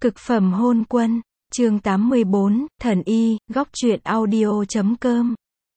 Cực phẩm hôn quân, chương 84, thần y, góc truyện audio.com.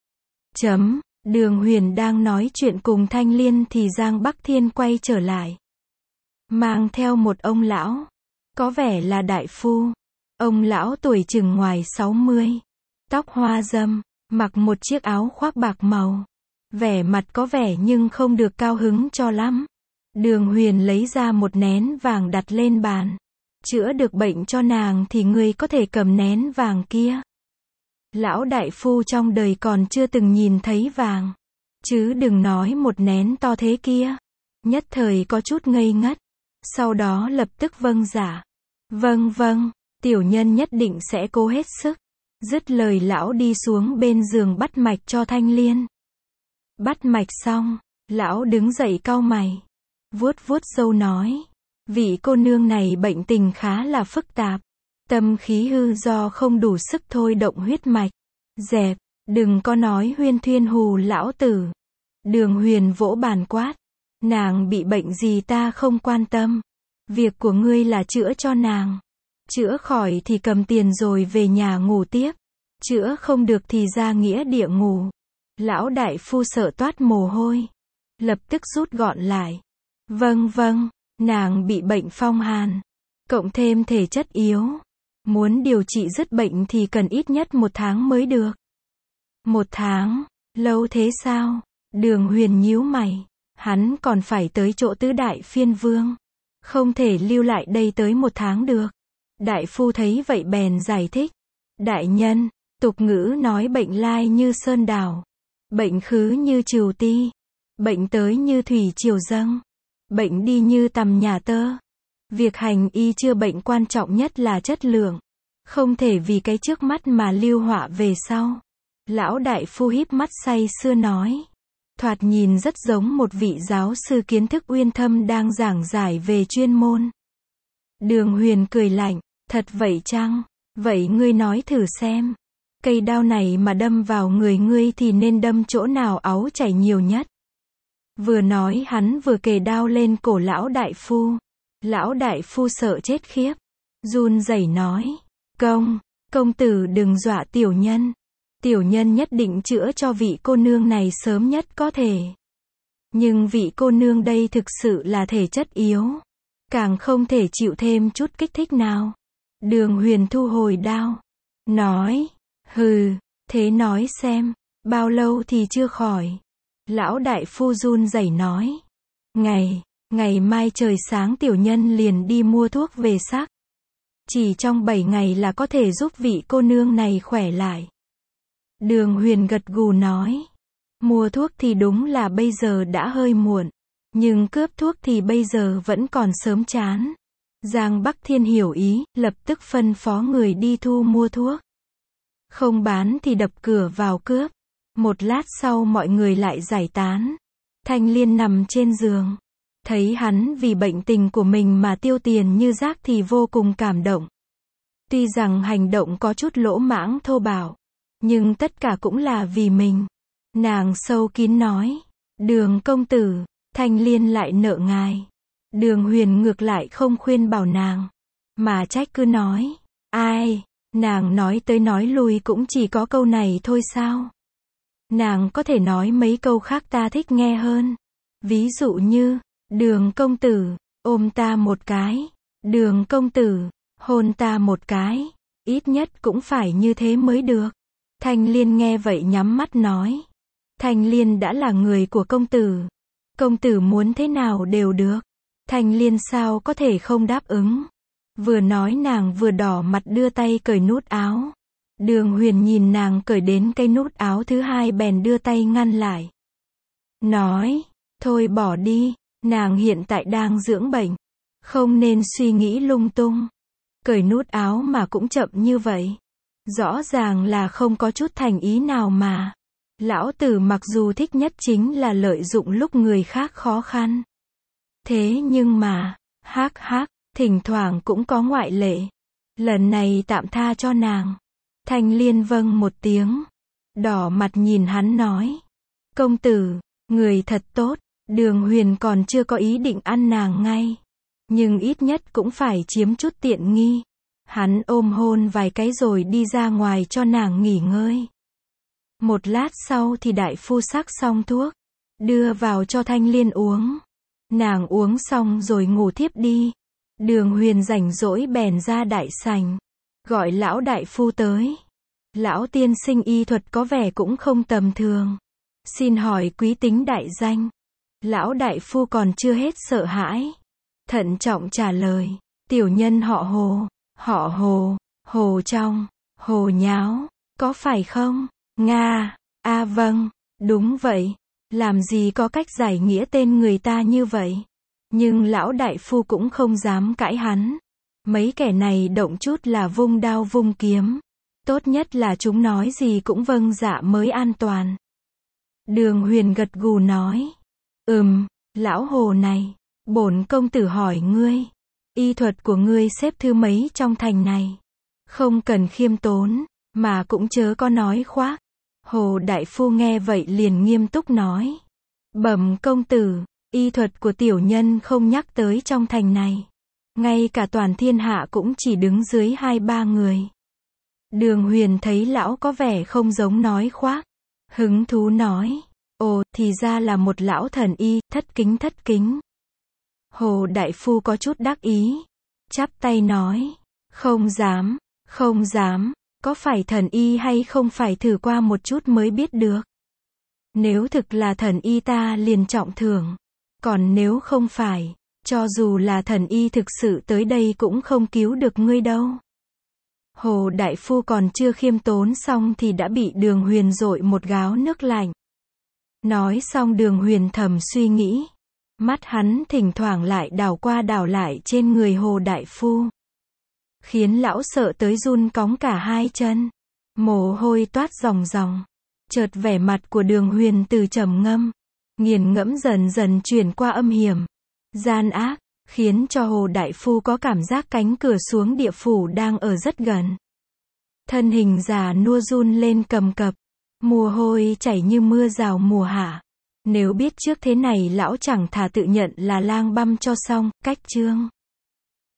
Đường Huyền đang nói chuyện cùng Thanh Liên thì Giang Bắc Thiên quay trở lại. Mang theo một ông lão, có vẻ là đại phu. Ông lão tuổi chừng ngoài 60, tóc hoa râm, mặc một chiếc áo khoác bạc màu. Vẻ mặt có vẻ nhưng không được cao hứng cho lắm. Đường Huyền lấy ra một nén vàng đặt lên bàn. Chữa được bệnh cho nàng thì ngươi có thể cầm nén vàng kia. Lão đại phu trong đời còn chưa từng nhìn thấy vàng. Chứ đừng nói một nén to thế kia. Nhất thời có chút ngây ngất. Sau đó lập tức vâng dạ. Vâng, tiểu nhân nhất định sẽ cố hết sức. Dứt lời lão đi xuống bên giường bắt mạch cho Thanh Liên. Bắt mạch xong, lão đứng dậy cau mày. Vuốt râu nói. Vị cô nương này bệnh tình khá là phức tạp. Tâm khí hư do không đủ sức thôi động huyết mạch. Dẹp, đừng có nói huyên thuyên hù lão tử. Đường Huyền vỗ bàn quát. Nàng bị bệnh gì ta không quan tâm. Việc của ngươi là chữa cho nàng. Chữa khỏi thì cầm tiền rồi về nhà ngủ tiếp. Chữa không được thì ra nghĩa địa ngủ. Lão đại phu sợ toát mồ hôi. Lập tức rút gọn lại. Vâng, nàng bị bệnh phong hàn. Cộng thêm thể chất yếu. Muốn điều trị dứt bệnh thì cần ít nhất 1 tháng mới được. 1 tháng? Lâu thế sao? Đường Huyền nhíu mày. Hắn còn phải tới chỗ tứ đại phiên vương. Không thể lưu lại đây tới 1 tháng được. Đại phu thấy vậy bèn giải thích. Đại nhân, tục ngữ nói bệnh lai như sơn đảo. Bệnh khứ như trừu ti. Bệnh tới như thủy triều dâng. Bệnh đi như tằm nhà tơ. Việc hành y chữa bệnh quan trọng nhất là chất lượng. Không thể vì cái trước mắt mà lưu họa về sau. Lão đại phu híp mắt say sưa nói. Thoạt nhìn rất giống một vị giáo sư kiến thức uyên thâm đang giảng giải về chuyên môn. Đường Huyền cười lạnh. Thật vậy chăng? Vậy ngươi nói thử xem. Cây đao này mà đâm vào người ngươi thì nên đâm chỗ nào áu chảy nhiều nhất? Vừa nói hắn vừa kề đao lên cổ lão đại phu. Lão đại phu sợ chết khiếp. Run rẩy nói. Công tử đừng dọa tiểu nhân. Tiểu nhân nhất định chữa cho vị cô nương này sớm nhất có thể. Nhưng vị cô nương đây thực sự là thể chất yếu. Càng không thể chịu thêm chút kích thích nào. Đường Huyền thu hồi đao. Nói. Hừ, thế nói xem. Bao lâu thì chưa khỏi? Lão đại phu run rẩy nói. Ngày mai trời sáng tiểu nhân liền đi mua thuốc về sắc. Chỉ trong 7 ngày là có thể giúp vị cô nương này khỏe lại. Đường Huyền gật gù nói. Mua thuốc thì đúng là bây giờ đã hơi muộn. Nhưng cướp thuốc thì bây giờ vẫn còn sớm chán. Giang Bắc Thiên hiểu ý, lập tức phân phó người đi thu mua thuốc. Không bán thì đập cửa vào cướp. Một lát sau mọi người lại giải tán. Thanh Liên nằm trên giường. Thấy hắn vì bệnh tình của mình mà tiêu tiền như rác thì vô cùng cảm động. Tuy rằng hành động có chút lỗ mãng thô bạo. Nhưng tất cả cũng là vì mình. Nàng sâu kín nói. Đường công tử, Thanh Liên lại nợ ngài. Đường Huyền ngược lại không khuyên bảo nàng. Mà trách cứ nói. Ai, nàng nói tới nói lui cũng chỉ có câu này thôi sao? Nàng có thể nói mấy câu khác ta thích nghe hơn. Ví dụ như, đường công tử, ôm ta một cái. Đường công tử, hôn ta một cái. Ít nhất cũng phải như thế mới được. Thanh Liên nghe vậy nhắm mắt nói. Thanh Liên đã là người của công tử. Công tử muốn thế nào đều được. Thanh Liên sao có thể không đáp ứng. Vừa nói nàng vừa đỏ mặt đưa tay cởi nút áo. Đường Huyền nhìn nàng cởi đến cái nút áo thứ hai bèn đưa tay ngăn lại. Nói, thôi bỏ đi, nàng hiện tại đang dưỡng bệnh. Không nên suy nghĩ lung tung. Cởi nút áo mà cũng chậm như vậy. Rõ ràng là không có chút thành ý nào mà. Lão tử mặc dù thích nhất chính là lợi dụng lúc người khác khó khăn. Thế nhưng mà, thỉnh thoảng cũng có ngoại lệ. Lần này tạm tha cho nàng. Thanh Liên vâng một tiếng. Đỏ mặt nhìn hắn nói. Công tử, người thật tốt. Đường Huyền còn chưa có ý định ăn nàng ngay. Nhưng ít nhất cũng phải chiếm chút tiện nghi. Hắn ôm hôn vài cái rồi đi ra ngoài cho nàng nghỉ ngơi. Một lát sau thì đại phu sắc xong thuốc, đưa vào cho Thanh Liên uống. Nàng uống xong rồi ngủ thiếp đi. Đường Huyền rảnh rỗi bèn ra đại sảnh, gọi lão đại phu tới. Lão tiên sinh y thuật có vẻ cũng không tầm thường. Xin hỏi quý tính đại danh. Lão đại phu còn chưa hết sợ hãi, thận trọng trả lời. Tiểu nhân họ Hồ. Họ Hồ, Hồ Trong, Hồ Nháo, có phải không? Nga, vâng, đúng vậy. Làm gì có cách giải nghĩa tên người ta như vậy? Nhưng lão đại phu cũng không dám cãi hắn. Mấy kẻ này động chút là vung đao vung kiếm. Tốt nhất là chúng nói gì cũng vâng dạ mới an toàn. Đường Huyền gật gù nói. Lão Hồ này, bổn công tử hỏi ngươi. Y thuật của ngươi xếp thứ mấy trong thành này? Không cần khiêm tốn, mà cũng chớ có nói khoác. Hồ đại phu nghe vậy liền nghiêm túc nói. Bẩm công tử, y thuật của tiểu nhân không nhắc tới trong thành này. Ngay cả toàn thiên hạ cũng chỉ đứng dưới 2-3 người. Đường Huyền thấy lão có vẻ không giống nói khoác. Hứng thú nói. Ồ, thì ra là một lão thần y, thất kính. Hồ đại phu có chút đắc ý, chắp tay nói. Không dám, có phải thần y hay không phải thử qua một chút mới biết được. Nếu thực là thần y ta liền trọng thưởng, còn nếu không phải, cho dù là thần y thực sự tới đây cũng không cứu được ngươi đâu. Hồ đại phu còn chưa khiêm tốn xong thì đã bị Đường Huyền dội một gáo nước lạnh. Nói xong Đường Huyền thầm suy nghĩ. Mắt hắn thỉnh thoảng lại đảo qua đảo lại trên người Hồ đại phu, khiến lão sợ tới run cóng cả hai chân. Mồ hôi toát ròng ròng. Chợt vẻ mặt của Đường Huyền từ trầm ngâm, nghiền ngẫm dần dần chuyển qua âm hiểm, gian ác, khiến cho Hồ đại phu có cảm giác cánh cửa xuống địa phủ đang ở rất gần. Thân hình già nua run lên cầm cập, mồ hôi chảy như mưa rào mùa hạ. Nếu biết trước thế này lão chẳng thà tự nhận là lang băm cho xong, cách chương.